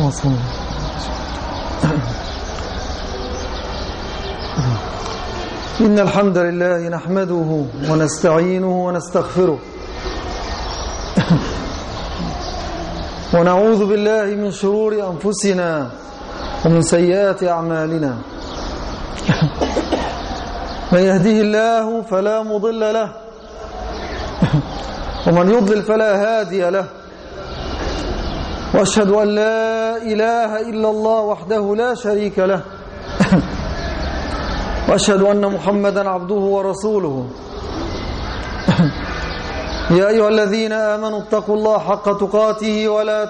إن الحمد لله نحمده ونستعينه ونستغفره ونعوذ بالله من شرور أنفسنا ومن سيئات أعمالنا من يهده الله فلا مضل له ومن يضلل فلا هادي له وأشهد أن لا إله إلا الله وحده لا شريك له وأشهد أن محمدا عبده ورسوله يا أيها الذين آمنوا اتقوا الله حق تقاته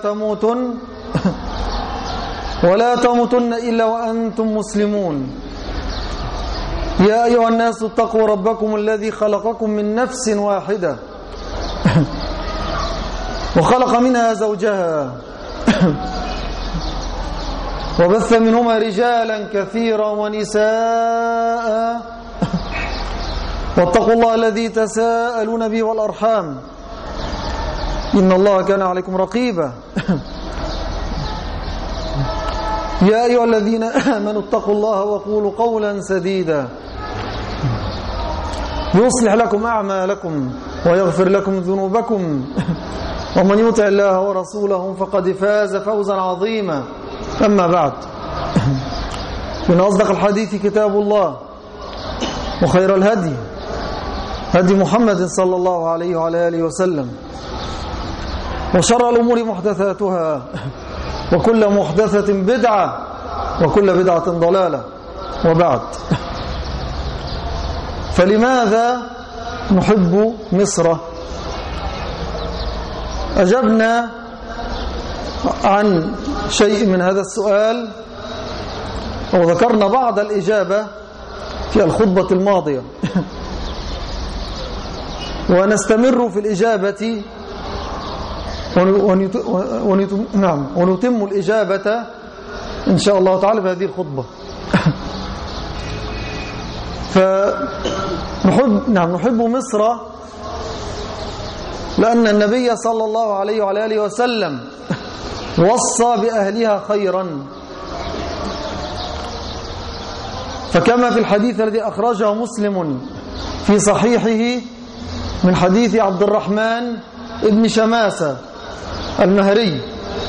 ولا تموتن إلا وأنتم مسلمون يا أيها الناس اتقوا ربكم الذي خلقكم من نفس واحدة وخلق منها زوجها وبث منهما رجالا كثيرا ونساء واتقوا الله الذي تساءلون به والأرحام إن الله كان عليكم رقيبا يا أيها الذين آمنوا اتقوا الله وقولوا قولا سديدا يصلح لكم أعمالكم ويغفر لكم ذنوبكم ومن يطع الله ورسوله فقد فاز فوزا عظيما أما بعد من أصدق الحديث كتاب الله وخير الهدي هدي محمد صلى الله عليه وعلى آله وسلم وشر الأمور محدثاتها وكل محدثة بدعة وكل بدعة ضلالة وبعد فلماذا نحب مصر؟ أجبنا عن شيء من هذا السؤال أو ذكرنا بعض الإجابة في الخطبة الماضية ونستمر في الإجابة ونتم الإجابة إن شاء الله تعالى في هذه الخطبة. نحب مصر لأن النبي صلى الله عليه وعلى آله وسلم وصى بأهلها خيرا، فكما في الحديث الذي أخرجه مسلم في صحيحه من حديث عبد الرحمن ابن شماسة المهري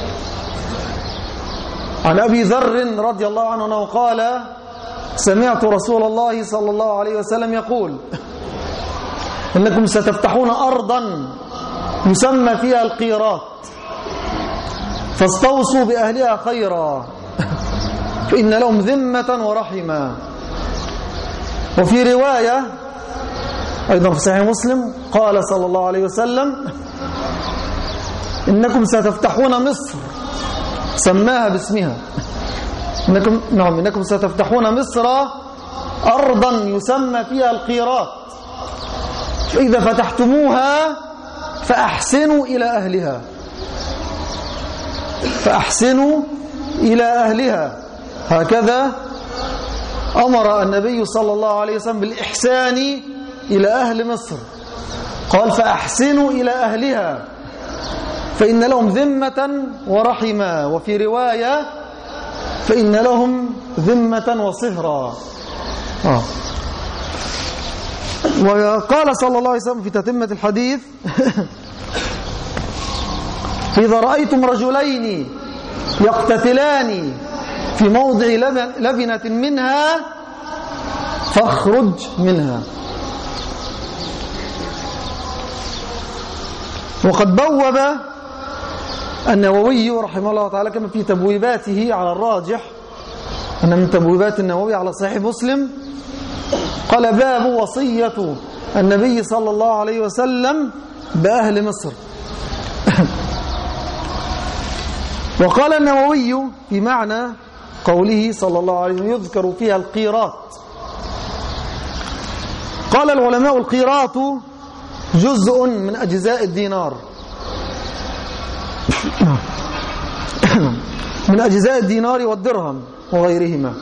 عن أبي ذر رضي الله عنه أنه قال: سمعت رسول الله صلى الله عليه وسلم يقول: إنكم ستفتحون أرضا يسمى فيها القيراط فاستوصوا بأهلها خيرا فإن لهم ذمة ورحمة. وفي رواية أيضا في صحيح مسلم قال صلى الله عليه وسلم: إنكم ستفتحون مصر، سماها باسمها، إنكم ستفتحون مصر أرضا يسمى فيها القيراط، فإذا فتحتموها فأحسنوا إلى أهلها. هكذا أمر النبي صلى الله عليه وسلم بالإحسان إلى أهل مصر، قال: فأحسنوا إلى أهلها فإن لهم ذمة ورحمة، وفي رواية: فإن لهم ذمة وصهرا. وقال صلى الله عليه وسلم في تتمة الحديث: إذا رأيتم رجلين يقتتلان في موضع لبنة منها فاخرج منها. وقد بوب النووي رحمه الله تعالى كما في تبويباته على الراجح أن من تبويبات النووي على صحيح مسلم قال: باب وصية النبي صلى الله عليه وسلم بأهل مصر. وقال النووي في معنى قوله صلى الله عليه وسلم يذكر فيها القيراط، قال العلماء: القيراط جزء من أجزاء الدينار، من أجزاء الدينار والدرهم وغيرهما.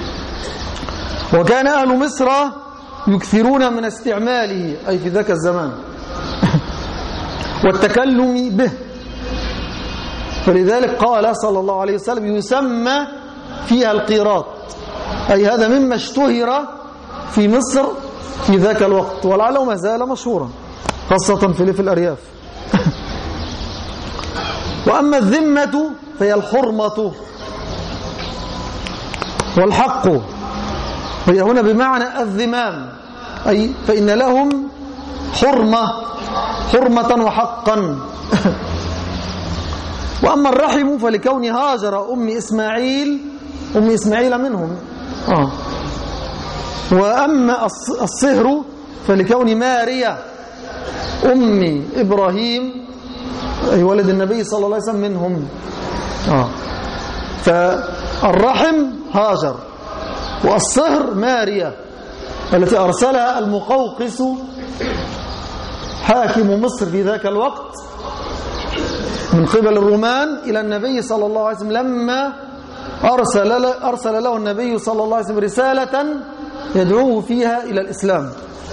وكان أهل مصر يكثرون من استعماله، أي في ذاك الزمان، والتكلم به، فلذلك قال صلى الله عليه وسلم يسمى فيها القيراط، أي هذا مما اشتهر في مصر في ذاك الوقت، ولعله ما زال مشهورا خاصة في الأرياف. وأما الذمة فهي الحرمة والحق، وهي هنا بمعنى الذمام، أي فإن لهم حرمة وحقا. وأما الرحم فلكون هاجر أم إسماعيل منهم. وأما الصهر فلكون ماريا أم إبراهيم أي ولد النبي صلى الله عليه وسلم منهم. فالرحم هاجر، والصهر ماريا التي أرسلها المقوقس حاكم مصر في ذاك الوقت من قبل الرومان إلى النبي صلى الله عليه وسلم، لما أرسل له النبي صلى الله عليه وسلم رسالة يدعوه فيها إلى الإسلام.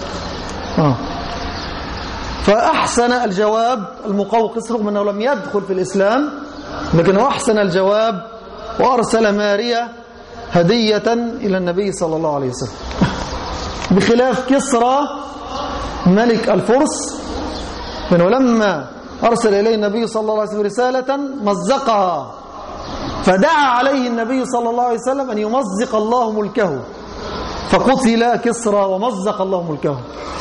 فأحسن الجواب المقوقس رغم أنه لم يدخل في الإسلام، لكنه أحسن الجواب وأرسل ماريا هدية إلى النبي صلى الله عليه وسلم، بخلاف كسرى ملك الفرس، فإنه لما أرسل إليه النبي صلى الله عليه وسلم رسالة مزقها، فدعا عليه النبي صلى الله عليه وسلم أن يمزق الله ملكه، فقتل كسرى ومزق الله ملكه.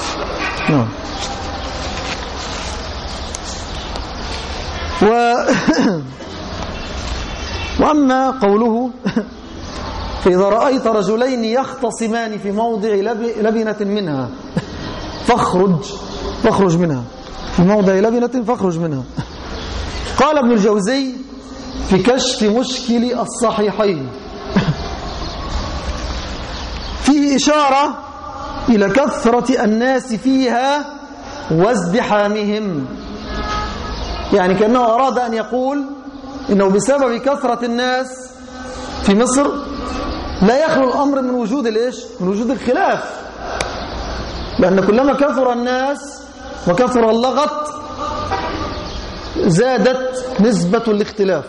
وأما قوله فإذا رأيت رجلين يختصمان في موضع لبنة منها فاخرج منها، في موضع لبنة فاخرج منها. قال ابن الجوزي في كشف مشكل الصحيحين فيه إشارة إلى كثرة الناس فيها وازدحامهم، يعني كأنه أراد أن يقول إنه بسبب كثرة الناس في مصر لا يخلو الأمر من وجود من وجود الخلاف، لأن كلما كثر الناس وكثر اللغط زادت نسبة الاختلاف.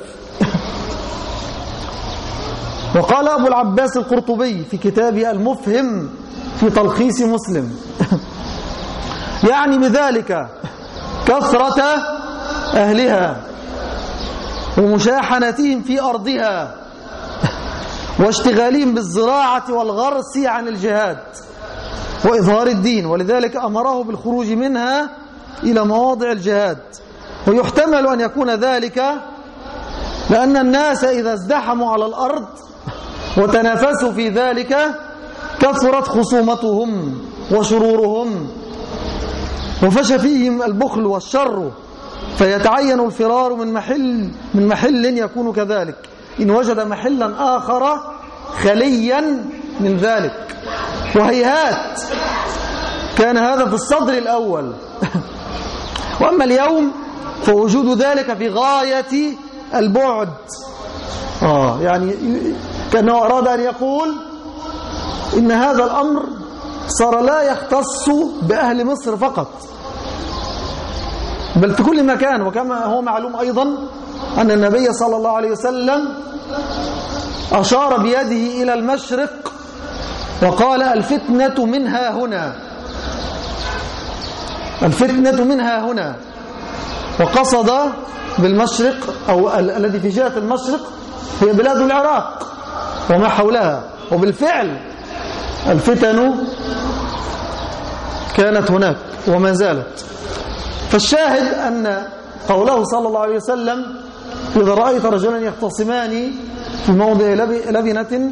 وقال أبو العباس القرطبي في كتابه المفهم في تلخيص مسلم يعني بذلك كثرة أهلها ومشاحنتهم في أرضها واشتغالهم بالزراعة والغرس عن الجهاد وإظهار الدين، ولذلك أمره بالخروج منها إلى مواضع الجهاد. ويحتمل أن يكون ذلك لأن الناس إذا ازدحموا على الأرض وتنافسوا في ذلك كثرت خصومتهم وشرورهم وفشى فيهم البخل والشر، فيتعين الفرار من محل يكون كذلك إن وجد محلا آخر خليا من ذلك. وهيهات كان هذا في الصدر الأول. وأما اليوم فوجود ذلك في غاية البعد. يعني كأنه أراد أن يقول إن هذا الأمر صار لا يختص بأهل مصر فقط، بل في كل مكان. وكما هو معلوم أيضا أن النبي صلى الله عليه وسلم أشار بيده إلى المشرق وقال الفتنة منها هنا، الفتنة منها هنا، وقصد بالمشرق أو الذي في جهة المشرق هي بلاد العراق وما حولها. وبالفعل الفتن كانت هناك وما زالت. فالشاهد أن قوله صلى الله عليه وسلم إذا رأيت رجلا يختصمان في موضع لبنة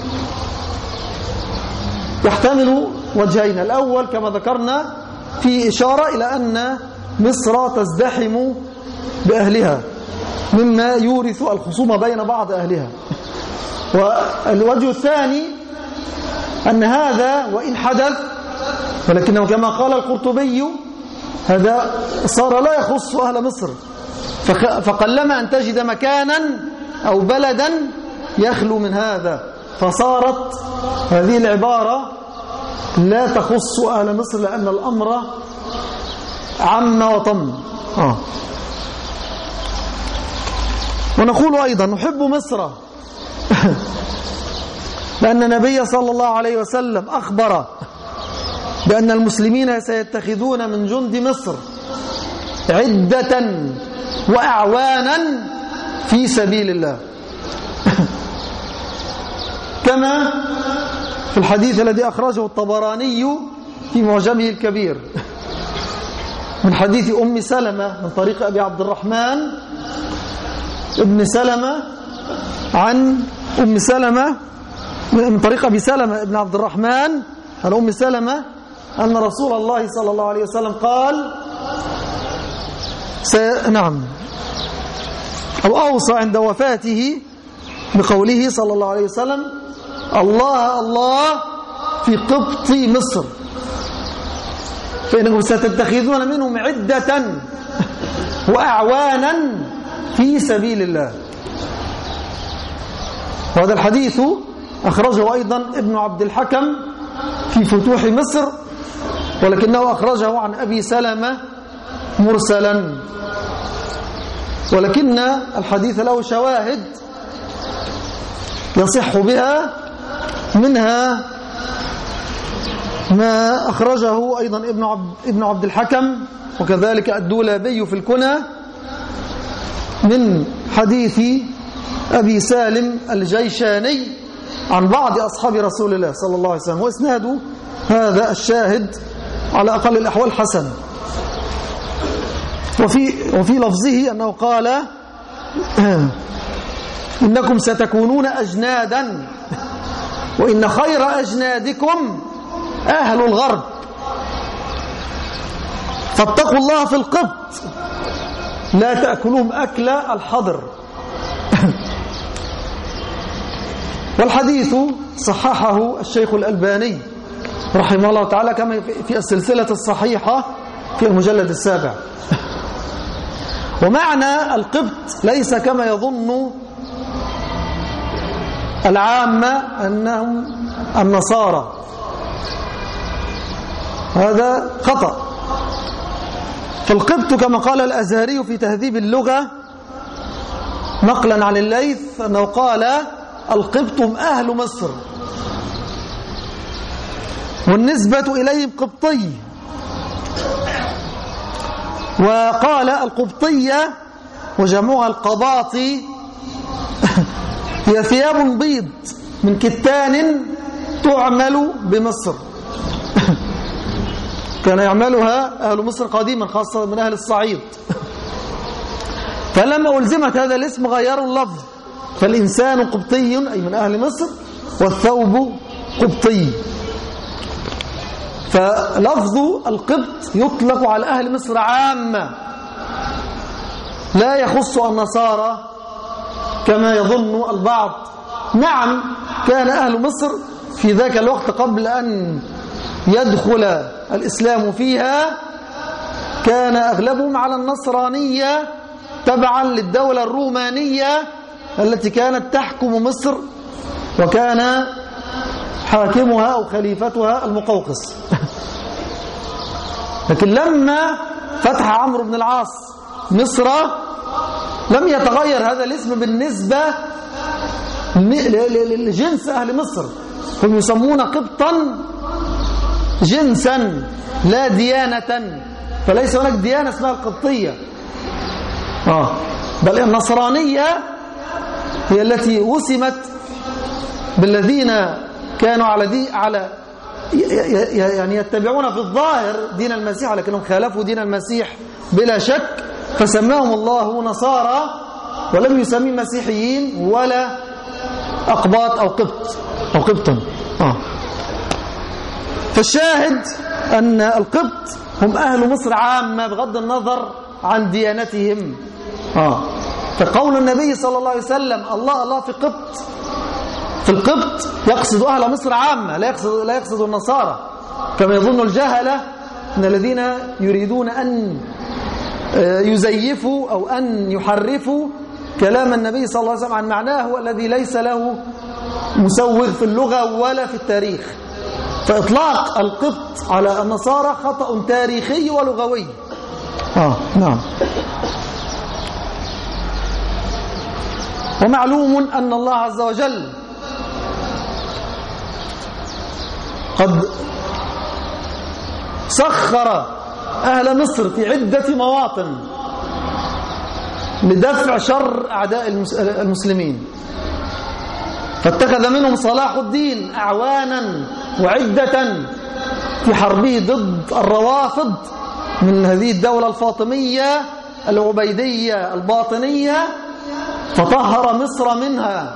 يحتمل وجهين. الأول كما ذكرنا في إشارة إلى أن مصر تزدحم بأهلها مما يورث الخصومة بين بعض أهلها. والوجه الثاني أن هذا وإن حدث ولكنه كما قال القرطبي هذا صار لا يخص أهل مصر، فقلما أن تجد مكانا أو بلدا يخلو من هذا، فصارت هذه العبارة لا تخص أهل مصر لأن الأمر عم وطم. ونقول أيضا نحب مصر لأن النبي صلى الله عليه وسلم أخبر بأن المسلمين سيتخذون من جند مصر عدة وأعوانا في سبيل الله، كما في الحديث الذي أخرجه الطبراني في معجمه الكبير من حديث أم سلمة من طريق أبي عبد الرحمن ابن سلمة عن أم سلمة من طريق أبي سلمة ابن عبد الرحمن عن أم سلمة أن رسول الله صلى الله عليه وسلم قال نعم أو أوصى عند وفاته بقوله صلى الله عليه وسلم: الله الله في قبط مصر فإنكم ستتخذون منهم عدة وأعوانا في سبيل الله. وهذا الحديث أخرجه أيضا ابن عبد الحكم في فتوح مصر، ولكنه أخرجه عن أبي سلمة مرسلا، ولكن الحديث له شواهد يصح بها، منها ما أخرجه أيضا ابن عبد الحكم وكذلك الدولابي في الكنى من حديث أبي سالم الجيشاني عن بعض أصحاب رسول الله صلى الله عليه وسلم، وإسناد هذا الشاهد على أقل الأحوال حسن. وفي لفظه أنه قال: إنكم ستكونون أجنادا وإن خير أجنادكم أهل الغرب فاتقوا الله في القبط لا تأكلوهم أكل الحضر. والحديث صححه الشيخ الألباني رحمه الله تعالى كما في السلسلة الصحيحة في المجلد 7. ومعنى القبط ليس كما يظن العامة أنهم النصارى، هذا خطأ. فالقبط كما قال الأزهري في تهذيب اللغة نقلا عن الليث أنه قال: القبط هم أهل مصر، والنسبة إليهم قبطي. وقال: القبطية وجمعها القباطي هي ثياب بيض من كتان تعمل بمصر. كان يعملها أهل مصر قديما خاصة من أهل الصعيد، فلما ألزمت هذا الاسم غيروا اللفظ، فالإنسان قبطي أي من أهل مصر، والثوب قبطي. فلفظ القبط يطلق على أهل مصر عامة، لا يخص النصارى كما يظن البعض. نعم، كان أهل مصر في ذاك الوقت قبل أن يدخل الإسلام فيها كان أغلبهم على النصرانية تبعا للدولة الرومانية التي كانت تحكم مصر، وكان حاكمها أو خليفتها المقوقس. لكن لما فتح عمرو بن العاص مصر لم يتغير هذا الاسم بالنسبة لجنس أهل مصر، هم يسمون قبطا جنسا لا ديانة، فليس هناك ديانة اسمها القبطية، بل النصرانية هي التي وسمت بالذين كانوا على يعني يتبعون في الظاهر دين المسيح، لكنهم خالفوا دين المسيح بلا شك، فسماهم الله نصارى ولم يسمي مسيحيين ولا أقباط أو قبطا. فالشاهد أن القبط هم أهل مصر عامة بغض النظر عن ديانتهم. فقول النبي صلى الله عليه وسلم الله الله في القبط يقصد أهل مصر عامة، لا يقصد النصارى كما يظن الجهلة من الذين يريدون أن يزيفوا أو أن يحرفوا كلام النبي صلى الله عليه وسلم عن معناه الذي ليس له مسوغ في اللغة ولا في التاريخ. فإطلاق القبط على النصارى خطأ تاريخي ولغوي. نعم. ومعلوم أن الله عز وجل قد سخر أهل مصر في عدة مواطن لدفع شر أعداء المسلمين، فاتخذ منهم صلاح الدين أعوانا وعدة في حربه ضد الروافض من هذه الدولة الفاطمية العبيدية الباطنية، فطهر مصر منها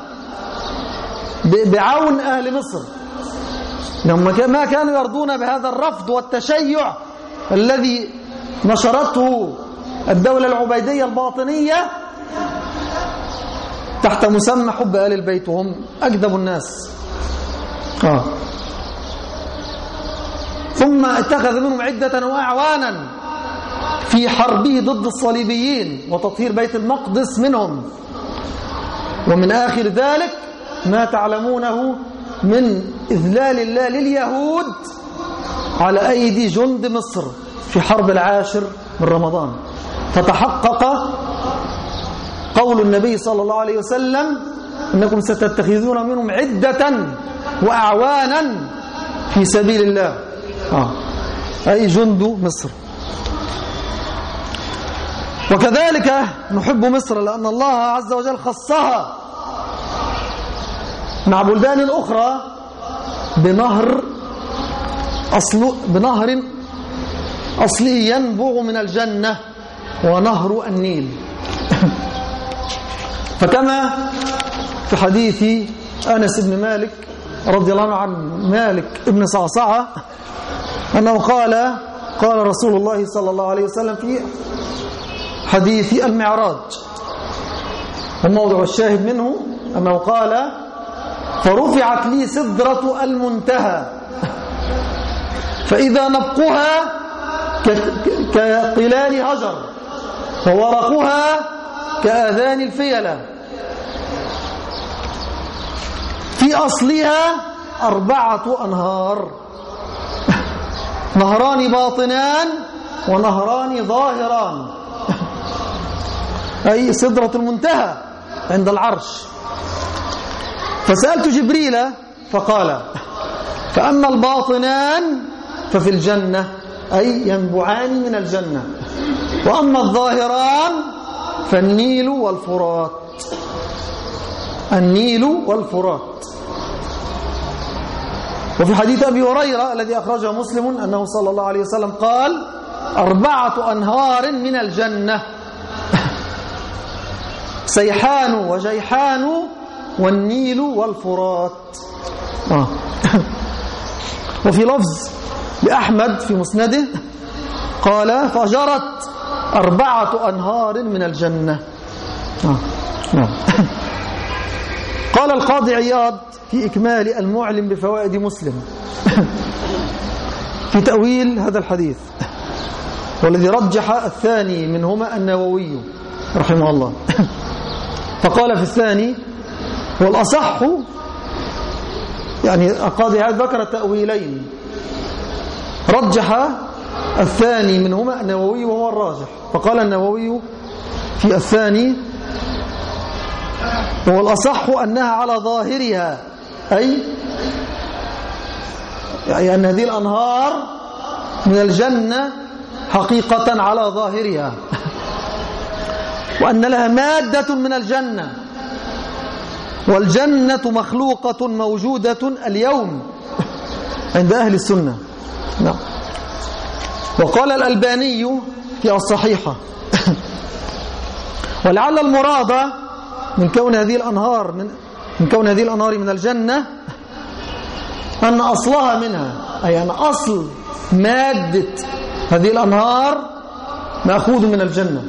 بعون أهل مصر، لما ما كانوا يرضون بهذا الرفض والتشيع الذي نشرته الدولة العبيدية الباطنية تحت مسمى حب آل البيت، وهم أكذب الناس. ثم اتخذ منهم عدة وأعوانا في حربه ضد الصليبيين وتطهير بيت المقدس منهم. ومن آخر ذلك ما تعلمونه من إذلال الله لليهود على أيدي جند مصر في حرب 10 من رمضان، فتحقق قول النبي صلى الله عليه وسلم إنكم ستتخذون منهم عدة وأعوانا في سبيل الله، أي جند مصر. وكذلك نحب مصر لأن الله عز وجل خصها مع بلدان أخرى بنهر أصلي ينبع من الجنة، ونهر النيل. فكما في حديث أنس بن مالك رضي الله عنه عن مالك ابن صعصعة أنه قال رسول الله صلى الله عليه وسلم في حديث المعراج، وموضع الشاهد منه أنه قال: فرفعت لي سدرة المنتهى فإذا نبقها كقلال هجر وورقها كآذان الفيلة، في أصلها 4 أنهار، نهران باطنان ونهران ظاهران، أي سدرة المنتهى عند العرش. فسألت جبريل فقال: فأما الباطنان ففي الجنة، أي ينبعان من الجنة، وأما الظاهران فالنيل والفرات، النيل والفرات. وفي حديث أبي هريرة الذي أخرجه مسلم أنه صلى الله عليه وسلم قال: 4 أنهار من الجنة، سيحان وجيحان والنيل والفرات. وفي لفظ لأحمد في مسنده قال: فجرت 4 أنهار من الجنة. قال القاضي عياض في إكمال المعلم بفوائد مسلم في تأويل هذا الحديث، والذي رجح الثاني منهما النووي رحمه الله، فقال في الثاني والأصح، يعني القاضي عياض ذكر تأويلين، رجح الثاني منهما النووي وهو الراجح، فقال النووي في الثاني: وهو الأصح أنها على ظاهرها، أي أن هذه الأنهار من الجنة حقيقة على ظاهرها، وأن لها مادة من الجنة، والجنة مخلوقة موجودة اليوم عند أهل السنة. نعم. وقال الألباني في الصحيحة: ولعل المراد من كون هذه الأنهار من الجنة أن أصلها منها، أي أن أصل مادة هذه الأنهار مأخوذ من الجنة،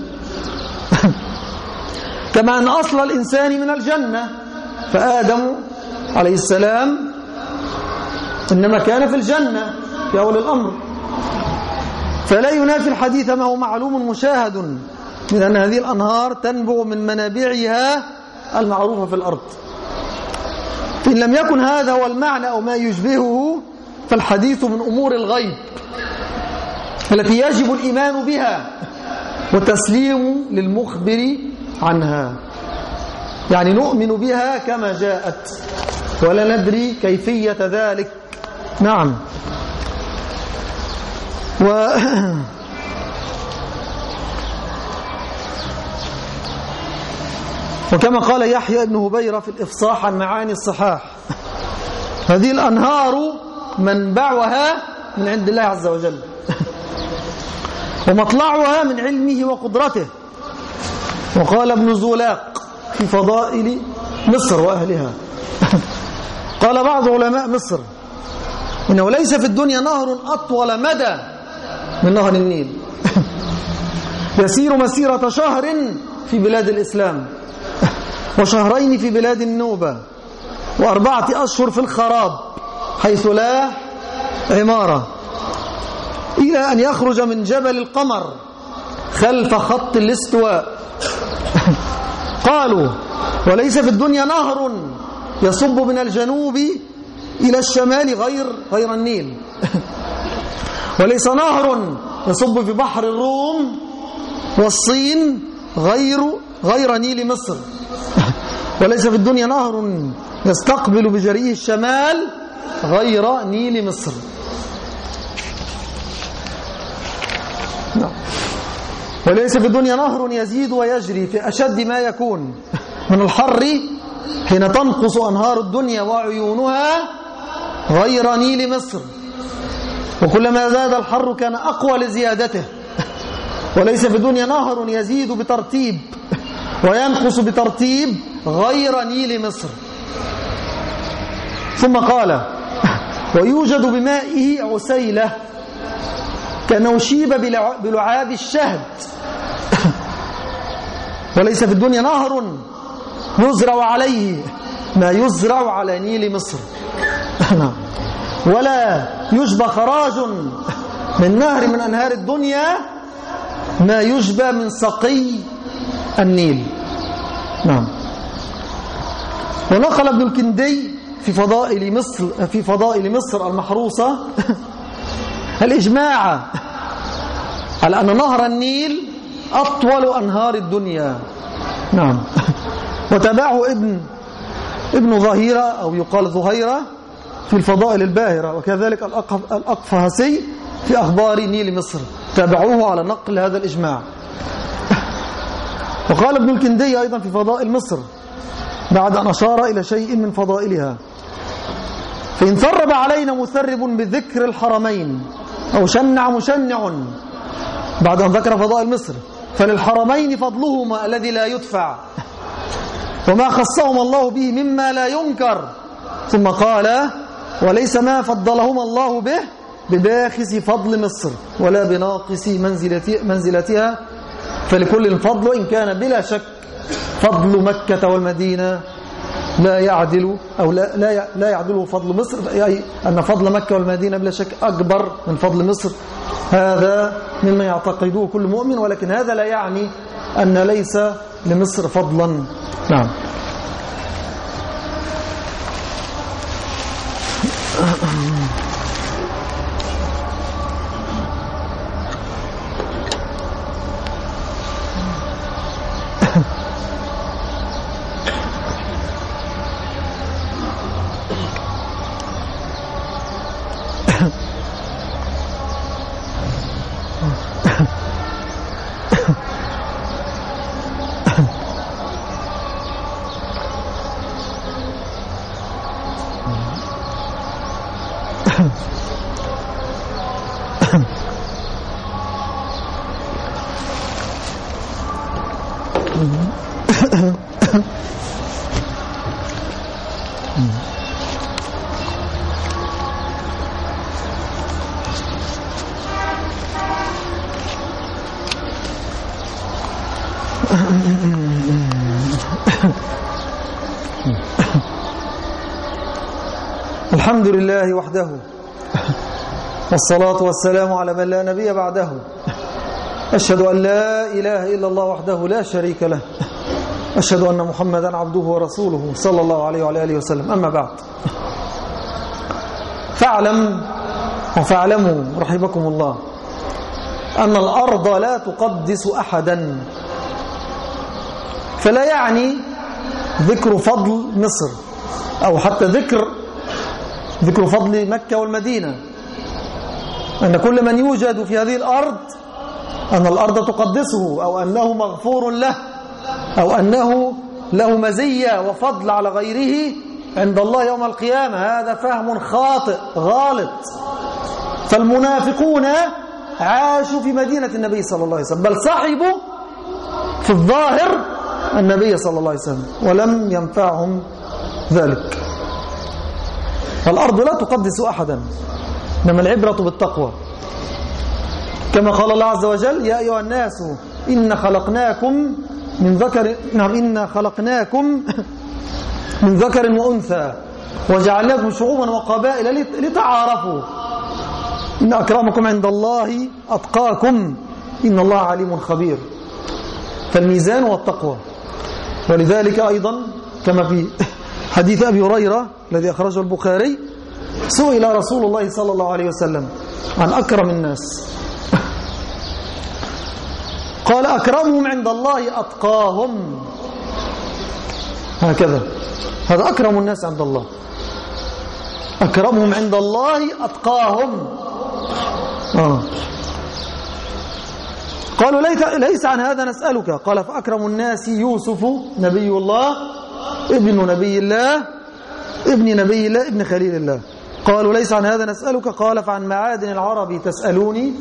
كما أن أصل الإنسان من الجنة، فآدم عليه السلام إنما كان في الجنة في أول الأمر، فلا ينافي الحديث ما هو معلوم مشاهد من أن هذه الأنهار تنبع من منابعها المعروفة في الأرض. إن لم يكن هذا هو المعنى أو ما يشبهه، فالحديث من أمور الغيب التي يجب الإيمان بها وتسليم للمخبر عنها. يعني نؤمن بها كما جاءت ولا ندري كيفية ذلك. نعم. وكما قال يحيى بن هبيرة في الإفصاح عن معاني الصحاح: هذه الأنهار منبعها من عند الله عز وجل ومطلعها من علمه وقدرته. وقال ابن زولاق في فضائل مصر وأهلها قال بعض علماء مصر: إنه ليس في الدنيا نهر أطول مدى من نهر النيل يسير مسيرة شهر في بلاد الإسلام وشهرين في بلاد النوبة و4 أشهر في الخراب حيث لا عمارة، إلى أن يخرج من جبل القمر خلف خط الاستواء. قالوا: وليس في الدنيا نهر يصب من الجنوب إلى الشمال غير النيل وليس نهر يصب في بحر الروم والصين غير نيل مصر وليس في الدنيا نهر يستقبل بجريه الشمال غير نيل مصر. وليس في الدنيا نهر يزيد ويجري في أشد ما يكون من الحر حين تنقص أنهار الدنيا وعيونها غير نيل مصر، وكلما زاد الحر كان أقوى لزيادته. وليس في الدنيا نهر يزيد بترتيب وينقص بترتيب غير نيل مصر. ثم قال: ويوجد بمائه عسيلة كأنه شيب بلعاب الشهد. وليس في الدنيا نهر يزرع عليه ما يزرع على نيل مصر ولا يشبى خراج من نهر من أنهار الدنيا ما يشبى من سقي النيل. نعم. ونقل ابن الكندي في فضائل مصر المحروسة الإجماع على أن نهر النيل أطول أنهار الدنيا. نعم. وتابعه ابن ظهيرة أو يقال ظهيرة في الفضائل الباهرة، وكذلك الأقفهسي في أخبار نيل مصر، تابعوه على نقل هذا الإجماع. وقال ابن الكندي أيضا في فضائل مصر بعد أن أشار إلى شيء من فضائلها: فإن ثرب علينا مثرب بذكر الحرمين أو شنع مشنع بعد أن ذكر فضائل مصر فللحرمين فضلهما الذي لا يدفع وما خصهما الله به مما لا ينكر. ثم قال: وليس ما فضلهما الله به بباخس فضل مصر ولا بناقص منزلتها، فلكل فضل إن كان بلا شك فضل مكة والمدينة لا يعدل أو لا يعدله فضل مصر، أي أن فضل مكة والمدينة بلا شك أكبر من فضل مصر. هذا مما يعتقده كل مؤمن، ولكن هذا لا يعني أن ليس لمصر فضلا. نعم. الحمد لله وحده والصلاة والسلام على من لا نبي بعده. أشهد أن لا إله إلا الله وحده لا شريك له. أشهد أن محمدا عبده ورسوله صلى الله عليه وعلى آله وسلم. أما بعد، فاعلم وفاعلموا رحمكم الله أن الأرض لا تقدس أحدا، فلا يعني ذكر فضل مصر، أو حتى ذكر فضل مكة والمدينة، أن كل من يوجد في هذه الأرض أن الأرض تقدسه، أو أنه مغفور له، أو أنه له مزية وفضل على غيره عند الله يوم القيامة. هذا فهم خاطئ غالط. فالمنافقون عاشوا في مدينة النبي صلى الله عليه وسلم، بل صحبوا في الظاهر النبي صلى الله عليه وسلم، ولم ينفعهم ذلك. فالأرض لا تقدس أحدا، إنما العبرة بالتقوى، كما قال الله عز وجل: يا أيها الناس إنا خلقناكم من ذكر وأنثى وجعلناكم شعوبا وقبائل لتعارفوا إن أكرمكم عند الله أتقاكم إن الله عليم خبير. فالميزان والتقوى. ولذلك أيضا كما في حديث أبي هريرة الذي أخرجه البخاري، سئل رسول الله صلى الله عليه وسلم عن أكرم الناس، قال: أكرمهم عند الله أتقاهم. هكذا، هذا أكرم الناس عند الله، أكرمهم عند الله أتقاهم. قالوا: ليس عن هذا نسألك. قال: فأكرم الناس يوسف نبي الله ابن نبي الله ابن خليل الله. قالوا: ليس عن هذا نسألك. قال: فعن معادن العرب تسألوني.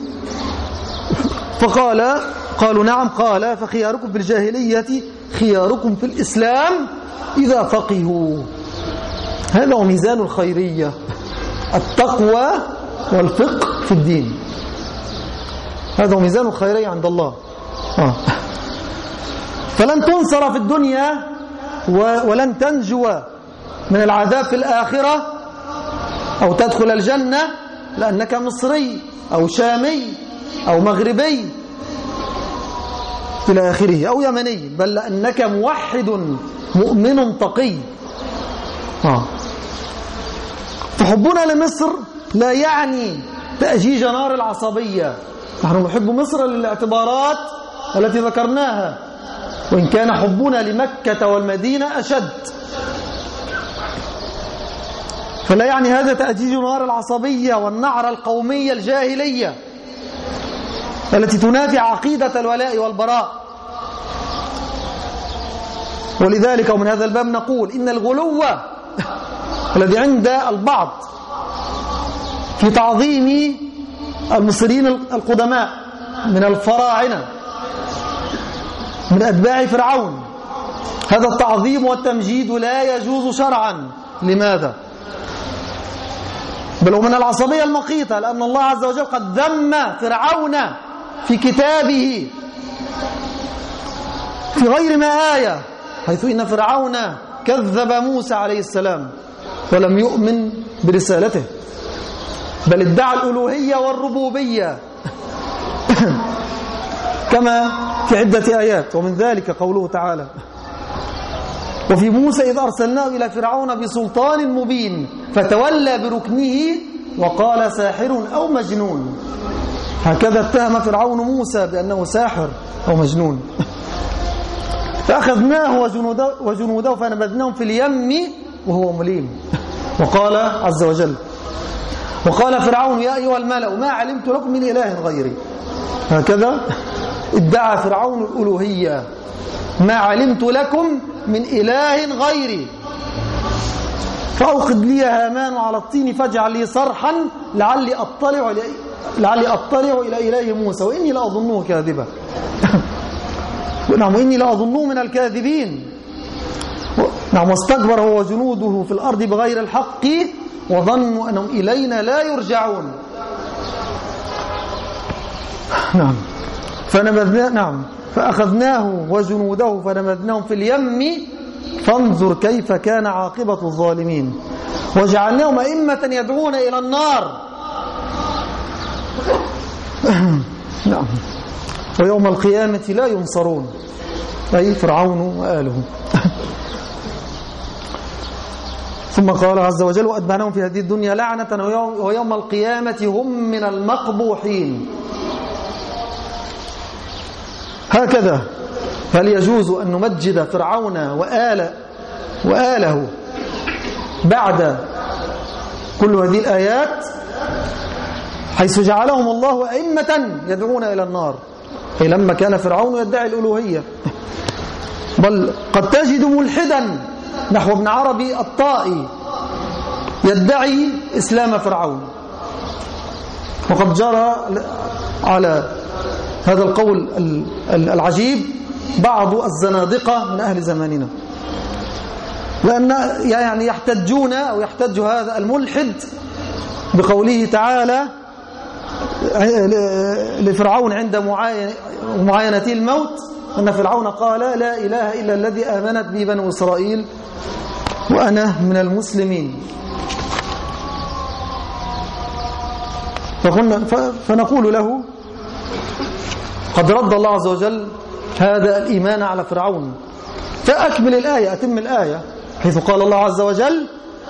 قالوا: نعم. قال: فخياركم في الجاهلية خياركم في الإسلام إذا فقهوا. هذا هو ميزان الخيرية، التقوى والفقه في الدين. هذا هو ميزان الخيرية عند الله. فلن تنصر في الدنيا ولن تنجو من العذاب في الآخرة أو تدخل الجنة لأنك مصري أو شامي أو مغربي إلى آخره أو يمني، بل لأنك موحد مؤمن تقي. فحبنا لمصر لا يعني تأجيج نار العصبية. نحن نحب مصر للاعتبارات التي ذكرناها، وإن كان حبنا لمكة والمدينة أشد. فلا يعني هذا تأجيج نار العصبية والنعرة القومية الجاهلية التي تنافي عقيدة الولاء والبراء. ولذلك ومن هذا الباب نقول إن الغلو الذي عند البعض في تعظيم المصريين القدماء من الفراعنة من أتباع فرعون، هذا التعظيم والتمجيد لا يجوز شرعا. لماذا؟ بل ومن العصبية المقيتة، لأن الله عز وجل قد ذم فرعون في كتابه في غير ما آية، حيث إن فرعون كذب موسى عليه السلام ولم يؤمن برسالته، بل ادعى الألوهية والربوبية كما في عدة آيات. ومن ذلك قوله تعالى: وفي موسى إذ أرسلناه إلى فرعون بسلطان مبين فتولى بركنه وقال ساحر أو مجنون. هكذا اتهم فرعون موسى بأنه ساحر أو مجنون. فأخذناه وجنوده فنبذناهم في اليم وهو مليم. وقال عز وجل: وقال فرعون يا أيها الملأ ما علمت لكم من إله غيري. هكذا ادعى فرعون الألوهية: ما علمت لكم من إله غيري فأوقد لي هامان على الطين فاجعل لي صرحا لعلي أطلع إلى إله موسى وإني لأظنه كاذبا. نعم، وإني لأظنه من الكاذبين. نعم، واستكبر هو وجنوده في الأرض بغير الحق وظنوا أنهم إلينا لا يرجعون. نعم، فأخذناه وجنوده فنبذناهم في اليم فانظر كيف كان عاقبة الظالمين وجعلناهم أئمة يدعون إلى النار. نعم، ويوم القيامة لا ينصرون، أي فرعون وآله. ثم قال عز وجل: وأتبعناهم في هذه الدنيا لعنة ويوم القيامة هم من المقبوحين. هكذا هل يجوز أن نمجد فرعون وآل وآله بعد كل هذه الآيات، حيث جعلهم الله أئمة يدعون إلى النار، أي لما كان فرعون يدعي الألوهية. بل قد تجد ملحدا نحو ابن عربي الطائي يدعي إسلام فرعون، وقد جرى على هذا القول العجيب بعض الزنادقة من أهل زماننا، لأن يعني يحتجون أو يحتج هذا الملحد بقوله تعالى لفرعون عند معاينته الموت، أن فرعون قال لا إله إلا الذي آمنت به بنو إسرائيل وأنا من المسلمين. فنقول له قد رد الله عز وجل هذا الإيمان على فرعون، فأكمل الآية، أتم الآية، حيث قال الله عز وجل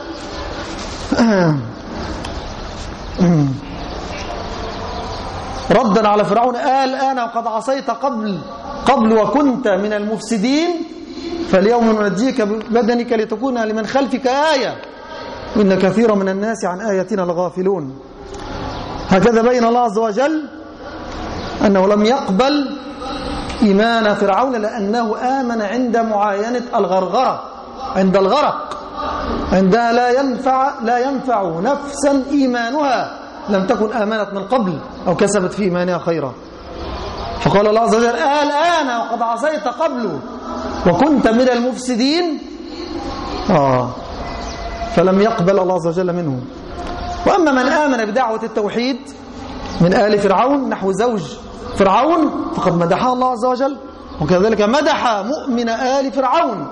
ردا على فرعون الآن وقد عصيت قبل وكنت من المفسدين فاليوم ننجيك ببدنك لتكون لمن خلفك آية إن كثيرا من الناس عن آياتنا لغافلون. هكذا بين الله عز وجل أنه لم يقبل إيمان فرعون لأنه آمن عند معاينة الغرغرة، عند الغرق، عندها لا ينفع نفسا إيمانها لم تكن آمنت من قبل أو كسبت في إيمانها خيرا. فقال الله عز وجل الآن وقد عصيت قبل وكنت من المفسدين، فلم يقبل الله عز وجل منه. وأما من آمن بدعوة التوحيد من آل فرعون نحو زوج فرعون فقد مدحها الله عز وجل، وكذلك مدح مؤمن آل فرعون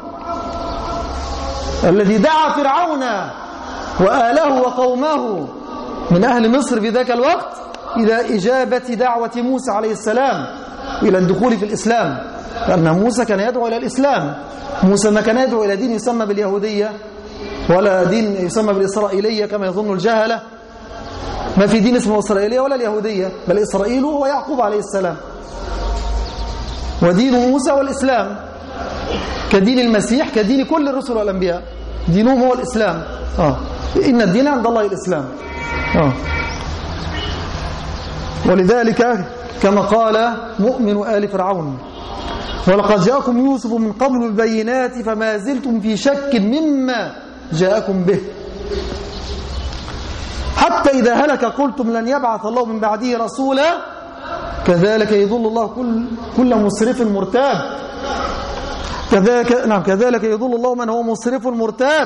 الذي دعا فرعون وآله وقومه من أهل مصر في ذاك الوقت إلى إجابة دعوة موسى عليه السلام إلى الدخول في الإسلام، لأن موسى كان يدعو إلى الإسلام. موسى ما كان يدعو إلى دين يسمى باليهودية ولا دين يسمى بالإسرائيلية كما يظن الجهلة. ما في دين اسمه إسرائيلية ولا اليهودية، بل إسرائيل هو يعقوب عليه السلام، ودين موسى والإسلام كدين المسيح كدين كل الرسل والأنبياء، دينهم هو الإسلام. إن الدين عند الله الإسلام. ولذلك كما قال مؤمن آل فرعون ولقد جاءكم يوسف من قبل بالبينات فما زلتم في شك مما جاءكم به حتى إذا هلك قلتم لن يبعث الله من بعده رسولا كذلك يضل الله كل مسرف مرتاب. كذلك يضل الله من هو مسرف مرتاب.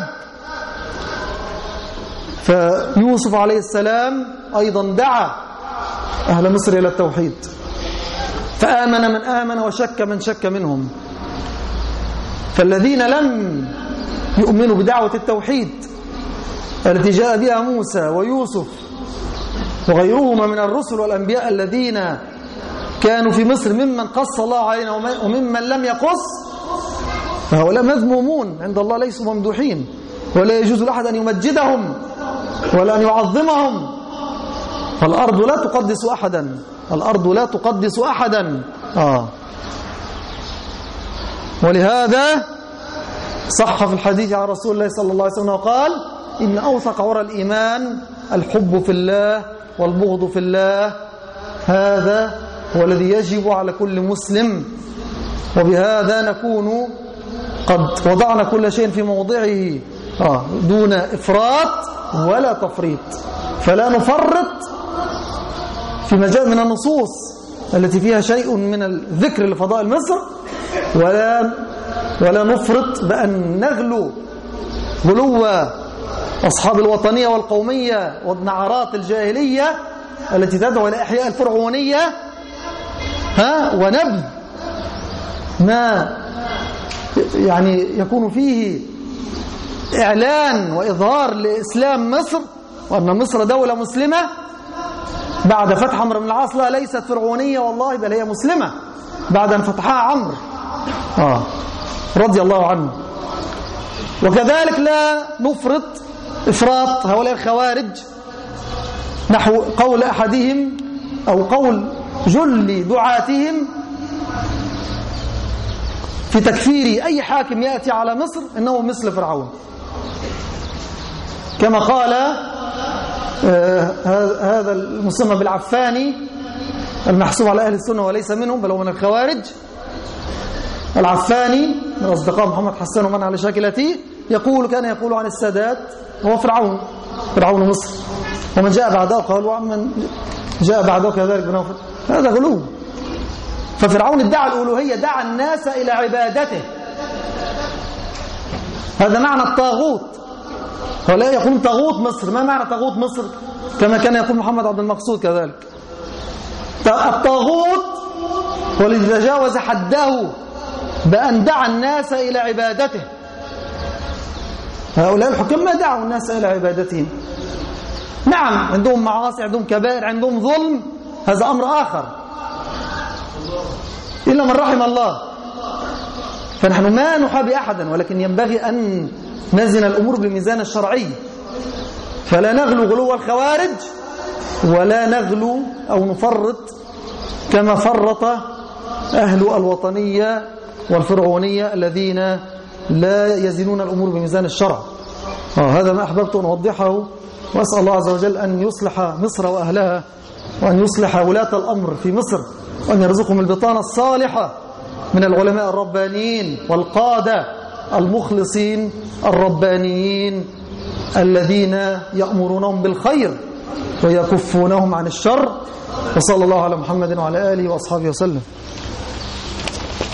فيوسف عليه السلام أيضا دعا أهل مصر إلى التوحيد، فآمن من آمن وشك من شك منهم. فالذين لم يؤمنوا بدعوة التوحيد التي جاء بها موسى ويوسف وغيرهما من الرسل والأنبياء الذين كانوا في مصر ممن قص الله علينا وممن لم يقص، فهؤلاء مذمومون عند الله، ليسوا ممدوحين، ولا يجوز لأحد أن يمجدهم ولا أن يعظمهم. فالأرض لا تقدس أحدا، الأرض لا تقدس أحدا. ولهذا صح في الحديث عن رسول الله صلى الله عليه وسلم وقال إن أوثق عرى الإيمان الحب في الله والبغض في الله، هذا هو الذي يجب على كل مسلم. وبهذا نكون قد وضعنا كل شيء في موضعه دون إفراط ولا تفريط، فلا نفرط في مجال من النصوص التي فيها شيء من الذكر لفضائل مصر، ولا نفرط بأن نغلو غلو أصحاب الوطنية والقومية والنعرات الجاهلية التي تدعو إلى إحياء الفرعونية، ونبذ ما يعني يكون فيه إعلان وإظهار لإسلام مصر، وأن مصر دولة مسلمة بعد فتح عمرو بن العاص. لا، ليست فرعونية والله، بل هي مسلمة بعد أن فتحها عمرو رضي الله عنه. وكذلك لا نفرط إفراط هؤلاء الخوارج نحو قول أحدهم أو قول جل دعاتهم في تكفير أي حاكم يأتي على مصر إنه مثل فرعون، كما قال هذا المسمى بالعفاني المحسوب على أهل السنة وليس منهم بل هو من الخوارج. العفاني من أصدقاء محمد حسان ومن على شاكلته كان يقول عن السادات هو فرعون مصر، ومن جاء بعده قال ومن جاء بعده كذلك بنوفل. هذا غلو. ففرعون ادعى الألوهية، دعا الناس إلى عبادته. هذا معنى الطاغوت. هؤلاء يقولون طاغوت مصر. ما معنى طاغوت مصر؟ كما كان يقول محمد عبد المقصود كذلك. الطاغوت هو الذي تجاوز حده بأن دعا الناس إلى عبادته. هؤلاء الحكام ما دعوا الناس إلى عبادتهم. نعم عندهم معاصي، عندهم كبائر، عندهم ظلم، هذا أمر آخر، إلا من رحم الله. فنحن ما نحابي أحدا، ولكن ينبغي أن نزن الأمور بالميزان الشرعي، فلا نغلو غلو الخوارج ولا نغلو أو نفرط كما فرط أهل الوطنية والفرعونية الذين لا يزنون الأمور بميزان الشرع. هذا ما أحببت أن أوضحه، وأسأل الله عز وجل أن يصلح مصر وأهلها، وأن يصلح ولاة الأمر في مصر، وأن يرزقهم البطانة الصالحة من العلماء الربانيين والقادة المخلصين الربانيين الذين يأمرونهم بالخير ويكفونهم عن الشر. وصلى الله على محمد وعلى آله وأصحابه وسلم.